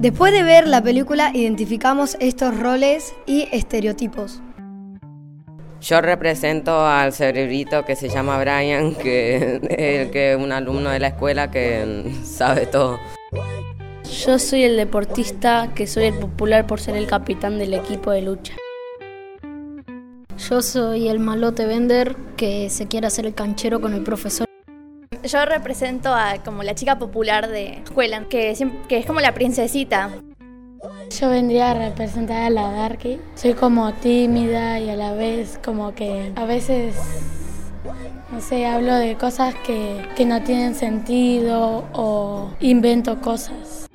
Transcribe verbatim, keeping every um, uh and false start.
Después de ver la película, identificamos estos roles y estereotipos. Yo represento al cerebrito que se llama Brian, que es el que un alumno de la escuela que sabe todo. Yo soy el deportista, que soy el popular por ser el capitán del equipo de lucha. Yo soy el malote Bender, que se quiere hacer el canchero con el profesor. Yo represento a como la chica popular de escuela, que, que es como la princesita. Yo vendría a representar a la Darky. Soy como tímida y a la vez como que a veces, no sé, hablo de cosas que, que no tienen sentido o invento cosas.